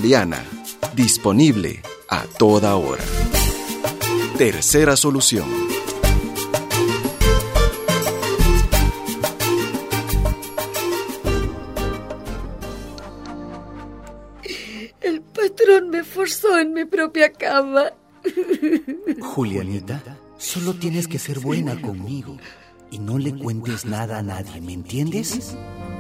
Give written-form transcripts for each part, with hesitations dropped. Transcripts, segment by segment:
Juliana, disponible a toda hora. Tercera solución. El patrón me forzó en mi propia cama. Julianita, solo tienes que ser buena conmigo y no le cuentes nada a nadie, ¿me entiendes?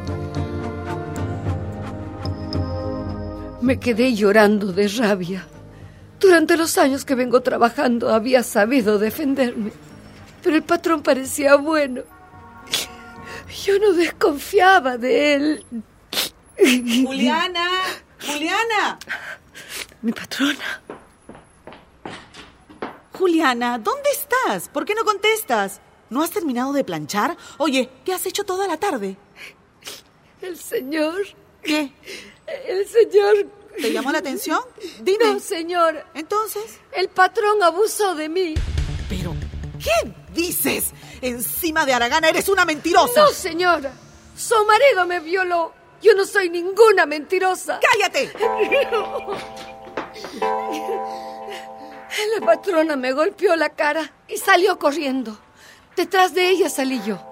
Me quedé llorando de rabia. Durante los años que vengo trabajando había sabido defenderme, pero el patrón parecía bueno. Yo no desconfiaba de él. ¡Juliana! ¡Juliana! Mi patrona. Juliana, ¿dónde estás? ¿Por qué no contestas? ¿No has terminado de planchar? Oye, ¿qué has hecho toda la tarde? El señor... ¿Qué? El señor... ¿Te llamó la atención? Dime. No, señor. ¿Entonces? El patrón abusó de mí. Pero, ¿qué dices? Encima de Aragana eres una mentirosa. No, señora. Su marido me violó. Yo no soy ninguna mentirosa. ¡Cállate! La patrona me golpeó la cara y salió corriendo. Detrás de ella salí yo.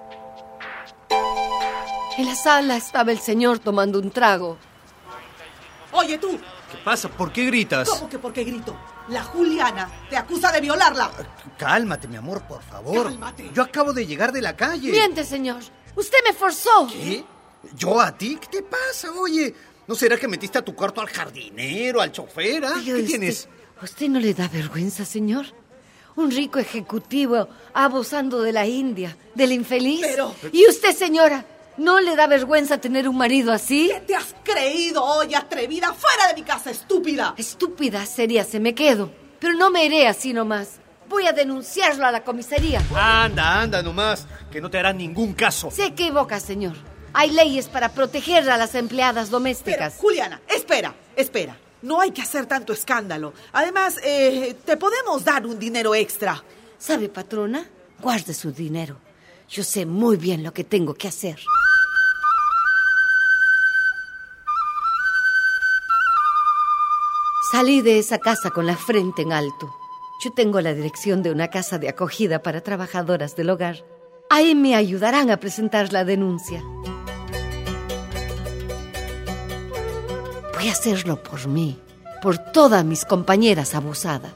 En la sala estaba el señor tomando un trago. Oye, tú. ¿Qué pasa? ¿Por qué gritas? ¿Cómo que por qué grito? La Juliana te acusa de violarla. Cálmate, mi amor, por favor. Cálmate. Yo acabo de llegar de la calle. Miente, señor. Usted me forzó. ¿Qué? ¿Yo a ti? ¿Qué te pasa? Oye, ¿no será que metiste a tu cuarto al jardinero, al chofer? ¿Ah? ¿Qué tienes? ¿A usted no le da vergüenza, señor? Un rico ejecutivo abusando de la India, del infeliz. Pero... ¿Y usted, señora, no le da vergüenza tener un marido así? ¿Qué te has creído, oye, atrevida? ¡Fuera de mi casa, estúpida! Estúpida sería, se me quedo. Pero no me iré así nomás. Voy a denunciarlo a la comisaría. Anda nomás, que no te harán ningún caso. Se equivoca, señor. Hay leyes para proteger a las empleadas domésticas. Pero, Juliana, espera. No hay que hacer tanto escándalo. Además, te podemos dar un dinero extra. ¿Sabe, patrona? Guarde su dinero. Yo sé muy bien lo que tengo que hacer. Salí de esa casa con la frente en alto. Yo tengo la dirección de una casa de acogida para trabajadoras del hogar. Ahí me ayudarán a presentar la denuncia. Voy a hacerlo por mí, por todas mis compañeras abusadas.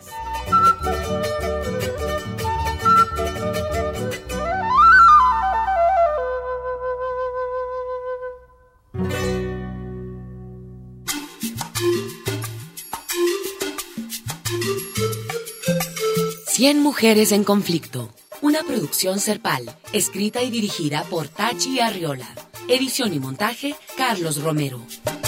Cien mujeres en conflicto. Una producción Serpal, escrita y dirigida por Tachi Arriola. Edición y montaje, Carlos Romero.